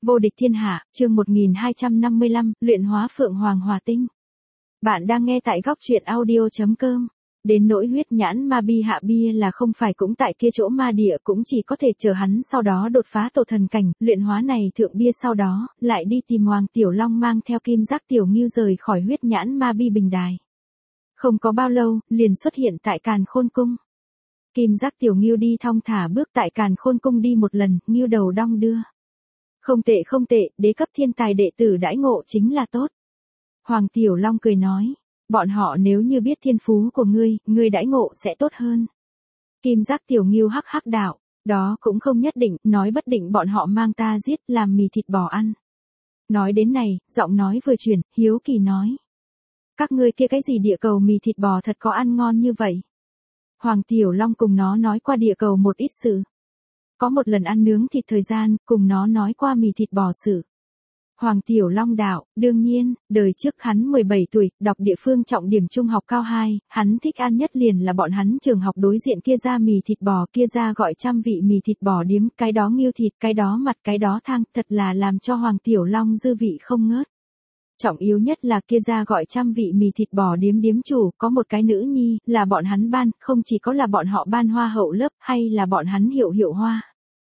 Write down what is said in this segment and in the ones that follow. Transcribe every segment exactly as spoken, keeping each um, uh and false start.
Vô địch thiên hạ, chương một nghìn hai trăm năm mươi lăm, luyện hóa Phượng Hoàng Hỏa Tinh. Bạn đang nghe tại góc truyện audio chấm com. Đến nỗi huyết nhãn ma bi hạ bia là không phải cũng tại kia chỗ ma địa, cũng chỉ có thể chờ hắn sau đó đột phá tổ thần cảnh, luyện hóa này thượng bia sau đó, lại đi tìm Hoàng Tiểu Long mang theo Kim Giác Tiểu Ngưu rời khỏi huyết nhãn ma bi bình đài. Không có bao lâu, liền xuất hiện tại Càn Khôn Cung. Kim Giác Tiểu Ngưu đi thong thả bước tại Càn Khôn Cung đi một lần, ngưu đầu đong đưa. Không tệ không tệ, đế cấp thiên tài đệ tử đãi ngộ chính là tốt. Hoàng Tiểu Long cười nói, bọn họ nếu như biết thiên phú của ngươi, ngươi đãi ngộ sẽ tốt hơn. Kim Giác Tiểu Ngưu hắc hắc đạo, đó cũng không nhất định, nói bất định bọn họ mang ta giết làm mì thịt bò ăn. Nói đến này, giọng nói vừa chuyển, hiếu kỳ nói. Các ngươi kia cái gì địa cầu mì thịt bò thật có ăn ngon như vậy. Hoàng Tiểu Long cùng nó nói qua địa cầu một ít sự. Có một lần ăn nướng thịt thời gian, cùng nó nói qua mì thịt bò sự. Hoàng Tiểu Long đạo, đương nhiên, đời trước hắn mười bảy tuổi, đọc địa phương trọng điểm trung học cao hai, hắn thích ăn nhất liền là bọn hắn trường học đối diện kia ra mì thịt bò, kia ra gọi trăm vị mì thịt bò điếm, cái đó nghêu thịt, cái đó mặt, cái đó thang, thật là làm cho Hoàng Tiểu Long dư vị không ngớt. Trọng yếu nhất là kia ra gọi trăm vị mì thịt bò điếm điếm chủ, có một cái nữ nhi, là bọn hắn ban, không chỉ có là bọn họ ban hoa hậu lớp, hay là bọn hắn hiệu hiệu hoa.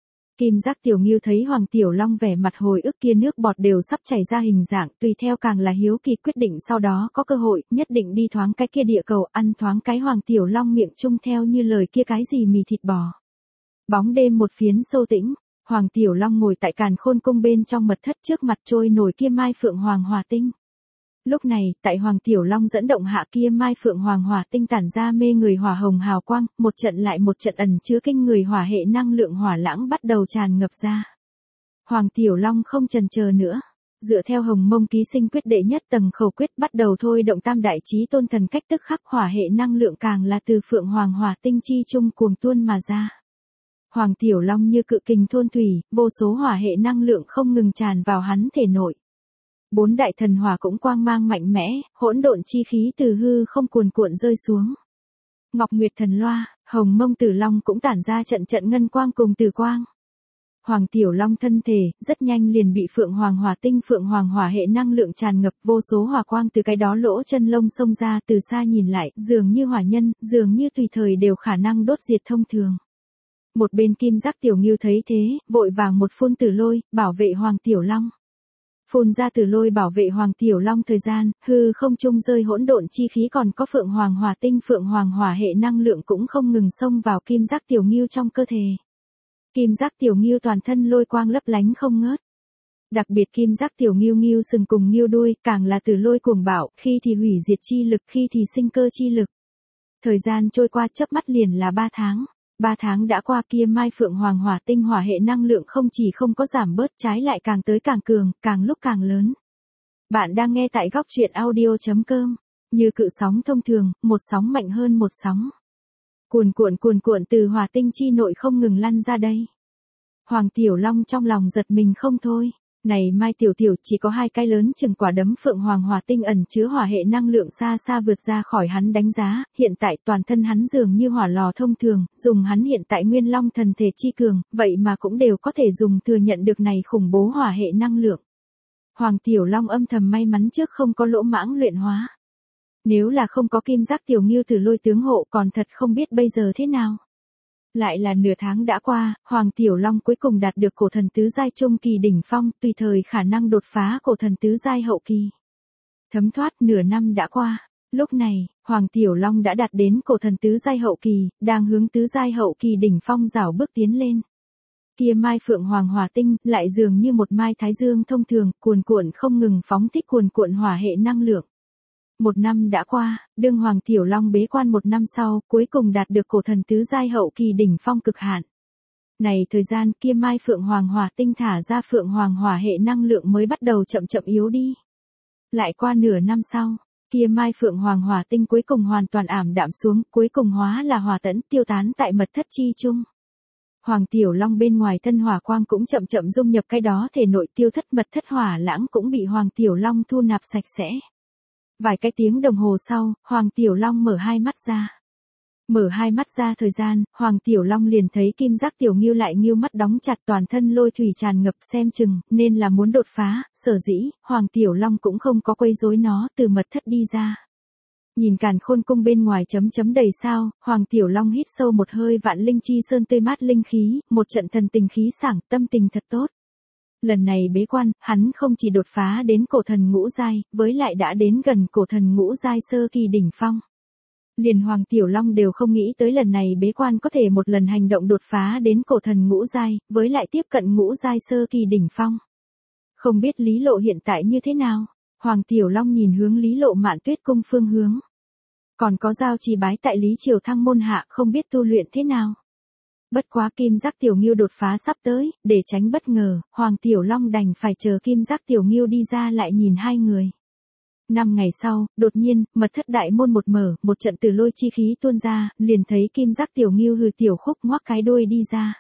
Kim Giác Tiểu Ngưu thấy Hoàng Tiểu Long vẻ mặt hồi ức kia nước bọt đều sắp chảy ra hình dạng, tùy theo càng là hiếu kỳ quyết định sau đó có cơ hội, nhất định đi thoáng cái kia địa cầu, ăn thoáng cái Hoàng Tiểu Long miệng chung theo như lời kia cái gì mì thịt bò. Bóng đêm một phiến sâu tĩnh, Hoàng Tiểu Long ngồi tại Càn Khôn Cung bên trong mật thất trước mặt trôi nổi kia mai Phượng Hoàng Hỏa Tinh. Lúc này, tại Hoàng Tiểu Long dẫn động hạ kia mai Phượng Hoàng Hỏa Tinh tản ra mê người hỏa hồng hào quang, một trận lại một trận ẩn chứa kinh người hỏa hệ năng lượng hỏa lãng bắt đầu tràn ngập ra. Hoàng Tiểu Long không chần chờ nữa, dựa theo Hồng Mông Ký Sinh quyết đệ nhất tầng khẩu quyết bắt đầu thôi động tam đại chí tôn thần cách tức khắc hỏa hệ năng lượng càng là từ Phượng Hoàng Hỏa Tinh chi trung cuồng tuôn mà ra. Hoàng Tiểu Long như cự kình thôn thủy, vô số hỏa hệ năng lượng không ngừng tràn vào hắn thể nội. Bốn đại thần hỏa cũng quang mang mạnh mẽ, hỗn độn chi khí từ hư không cuồn cuộn rơi xuống. Ngọc Nguyệt Thần Loa, Hồng Mông Tử Long cũng tản ra trận trận ngân quang cùng tử quang. Hoàng Tiểu Long thân thể, rất nhanh liền bị Phượng Hoàng Hỏa Tinh Phượng Hoàng hỏa hệ năng lượng tràn ngập, vô số hỏa quang từ cái đó lỗ chân lông xông ra, từ xa nhìn lại, dường như hỏa nhân, dường như tùy thời đều khả năng đốt diệt thông thường. Một bên Kim Giác Tiểu Ngưu thấy thế, vội vàng một phun tử lôi, bảo vệ Hoàng Tiểu Long. Phun ra tử lôi bảo vệ Hoàng Tiểu Long thời gian, hư không trung rơi hỗn độn chi khí còn có Phượng Hoàng Hỏa Tinh Phượng Hoàng hỏa hệ năng lượng cũng không ngừng xông vào Kim Giác Tiểu Ngưu trong cơ thể. Kim Giác Tiểu Ngưu toàn thân lôi quang lấp lánh không ngớt. Đặc biệt Kim Giác Tiểu Ngưu ngưu sừng cùng ngưu đuôi, càng là tử lôi cuồng bạo, khi thì hủy diệt chi lực, khi thì sinh cơ chi lực. Thời gian trôi qua chớp mắt liền là ba tháng. Ba tháng đã qua kia mai Phượng Hoàng Hỏa Tinh hỏa hệ năng lượng không chỉ không có giảm bớt trái lại càng tới càng cường, càng lúc càng lớn. Bạn đang nghe tại góc truyện audio chấm com. Như cự sóng thông thường, một sóng mạnh hơn một sóng. Cuồn cuộn cuồn cuộn từ hỏa tinh chi nội không ngừng lăn ra đây. Hoàng Tiểu Long trong lòng giật mình không thôi. Này mai tiểu tiểu chỉ có hai cái lớn chừng quả đấm Phượng Hoàng Hỏa Tinh ẩn chứa hỏa hệ năng lượng xa xa vượt ra khỏi hắn đánh giá, hiện tại toàn thân hắn dường như hỏa lò thông thường, dùng hắn hiện tại Nguyên Long thần thể chi cường, vậy mà cũng đều có thể dùng thừa nhận được này khủng bố hỏa hệ năng lượng. Hoàng Tiểu Long âm thầm may mắn trước không có lỗ mãng luyện hóa. Nếu là không có Kim Giác Tiểu Ngưu từ lôi tướng hộ còn thật không biết bây giờ thế nào. Lại là nửa tháng đã qua, Hoàng Tiểu Long cuối cùng đạt được cổ thần tứ giai trung kỳ đỉnh phong, tùy thời khả năng đột phá cổ thần tứ giai hậu kỳ. Thấm thoát nửa năm đã qua, lúc này, Hoàng Tiểu Long đã đạt đến cổ thần tứ giai hậu kỳ, đang hướng tứ giai hậu kỳ đỉnh phong rảo bước tiến lên. Kia mai Phượng Hoàng Hỏa Tinh lại dường như một mai thái dương thông thường, cuồn cuộn không ngừng phóng thích cuồn cuộn hỏa hệ năng lượng. Một năm đã qua, đương Hoàng Tiểu Long bế quan một năm sau, cuối cùng đạt được cổ thần tứ giai hậu kỳ đỉnh phong cực hạn. Này thời gian kia mai Phượng Hoàng Hỏa Tinh thả ra Phượng Hoàng hỏa hệ năng lượng mới bắt đầu chậm chậm yếu đi. Lại qua nửa năm sau, kia mai Phượng Hoàng Hỏa Tinh cuối cùng hoàn toàn ảm đạm xuống, cuối cùng hóa là hỏa tẫn tiêu tán tại mật thất chi chung. Hoàng Tiểu Long bên ngoài thân hỏa quang cũng chậm chậm dung nhập cái đó thể nội tiêu thất mật thất hỏa lãng cũng bị Hoàng Tiểu Long thu nạp sạch sẽ. Vài cái tiếng đồng hồ sau, Hoàng Tiểu Long mở hai mắt ra. Mở hai mắt ra thời gian, Hoàng Tiểu Long liền thấy Kim Giác Tiểu Ngưu lại nhíu mắt đóng chặt, toàn thân lôi thủy tràn ngập, xem chừng nên là muốn đột phá, sở dĩ Hoàng Tiểu Long cũng không có quấy rối nó, từ mật thất đi ra. Nhìn càn khôn cung bên ngoài chấm chấm đầy sao, Hoàng Tiểu Long hít sâu một hơi, vạn linh chi sơn tươi mát linh khí, một trận thần tình khí sảng, tâm tình thật tốt. Lần này bế quan, hắn không chỉ đột phá đến cổ thần ngũ giai, với lại đã đến gần cổ thần ngũ giai sơ kỳ đỉnh phong. Liền Hoàng Tiểu Long đều không nghĩ tới lần này bế quan có thể một lần hành động đột phá đến cổ thần ngũ giai, với lại tiếp cận ngũ giai sơ kỳ đỉnh phong. Không biết Lý Lộ hiện tại như thế nào? Hoàng Tiểu Long nhìn hướng Lý Lộ Mạn Tuyết cung phương hướng. Còn có Giao Trì bái tại Lý Triều Thăng môn hạ, không biết tu luyện thế nào. Bất quá Kim Giác Tiểu Ngưu đột phá sắp tới, để tránh bất ngờ, Hoàng Tiểu Long đành phải chờ Kim Giác Tiểu Ngưu đi ra lại nhìn hai người. Năm ngày sau, đột nhiên, mật thất đại môn một mở, một trận tử lôi chi khí tuôn ra, liền thấy Kim Giác Tiểu Ngưu hừ tiểu khúc ngoác cái đuôi đi ra.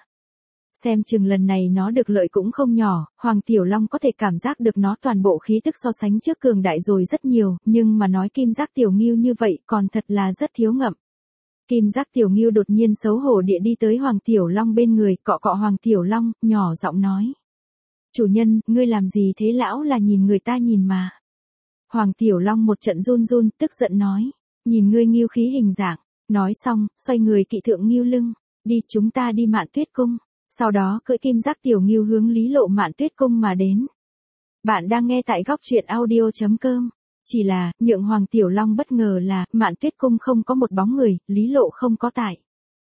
Xem chừng lần này nó được lợi cũng không nhỏ, Hoàng Tiểu Long có thể cảm giác được nó toàn bộ khí tức so sánh trước cường đại rồi rất nhiều, nhưng mà nói Kim Giác Tiểu Ngưu như vậy còn thật là rất thiếu ngậm. Kim Giác Tiểu Ngưu đột nhiên xấu hổ địa đi tới Hoàng Tiểu Long bên người, cọ cọ Hoàng Tiểu Long, nhỏ giọng nói. Chủ nhân, ngươi làm gì thế, lão là nhìn người ta nhìn mà. Hoàng Tiểu Long một trận run run, tức giận nói. Nhìn ngươi Ngưu khí hình dạng. Nói xong, xoay người kỵ thượng Ngưu lưng. Đi, chúng ta đi Mạn Tuyết cung. Sau đó cưỡi Kim Giác Tiểu Ngưu hướng Lý Lộ Mạn Tuyết cung mà đến. Bạn đang nghe tại góc truyện audio chấm com. Chỉ là, nhượng Hoàng Tiểu Long bất ngờ là, Mạn Tuyết cung không có một bóng người, Lý Lộ không có tại.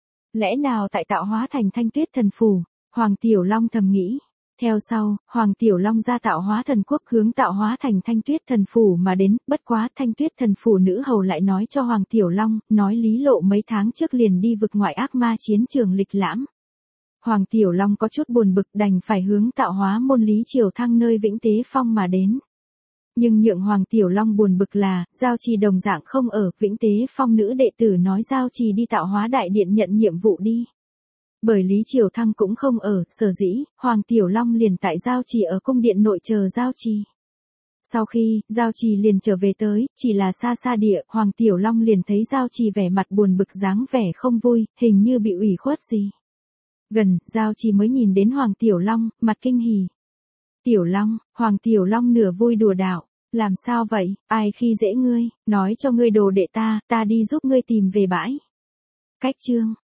Lẽ nào tại tạo hóa thành Thanh Tuyết thần phủ? Hoàng Tiểu Long thầm nghĩ. Theo sau, Hoàng Tiểu Long ra tạo hóa thần quốc hướng tạo hóa thành Thanh Tuyết thần phủ mà đến, bất quá Thanh Tuyết thần phủ nữ hầu lại nói cho Hoàng Tiểu Long, nói Lý Lộ mấy tháng trước liền đi vực ngoại ác ma chiến trường lịch lãm. Hoàng Tiểu Long có chút buồn bực, đành phải hướng tạo hóa môn Lý Triều Thăng nơi Vĩnh Tế Phong mà đến. Nhưng nhượng Hoàng Tiểu Long buồn bực là, Giao Trì đồng dạng không ở, Vĩnh Tế Phong nữ đệ tử nói Giao Trì đi tạo hóa đại điện nhận nhiệm vụ đi. Bởi Lý Triều Thăng cũng không ở, sở dĩ, Hoàng Tiểu Long liền tại Giao Trì ở cung điện nội chờ Giao Trì. Sau khi, Giao Trì liền trở về tới, chỉ là xa xa địa, Hoàng Tiểu Long liền thấy Giao Trì vẻ mặt buồn bực dáng vẻ không vui, hình như bị ủy khuất gì. Gần, Giao Trì mới nhìn đến Hoàng Tiểu Long, mặt kinh hỉ. Tiểu Long, Hoàng Tiểu Long nửa vui đùa đạo, làm sao vậy, ai khi dễ ngươi, nói cho ngươi đồ đệ ta, ta đi giúp ngươi tìm về bãi. Cách chương.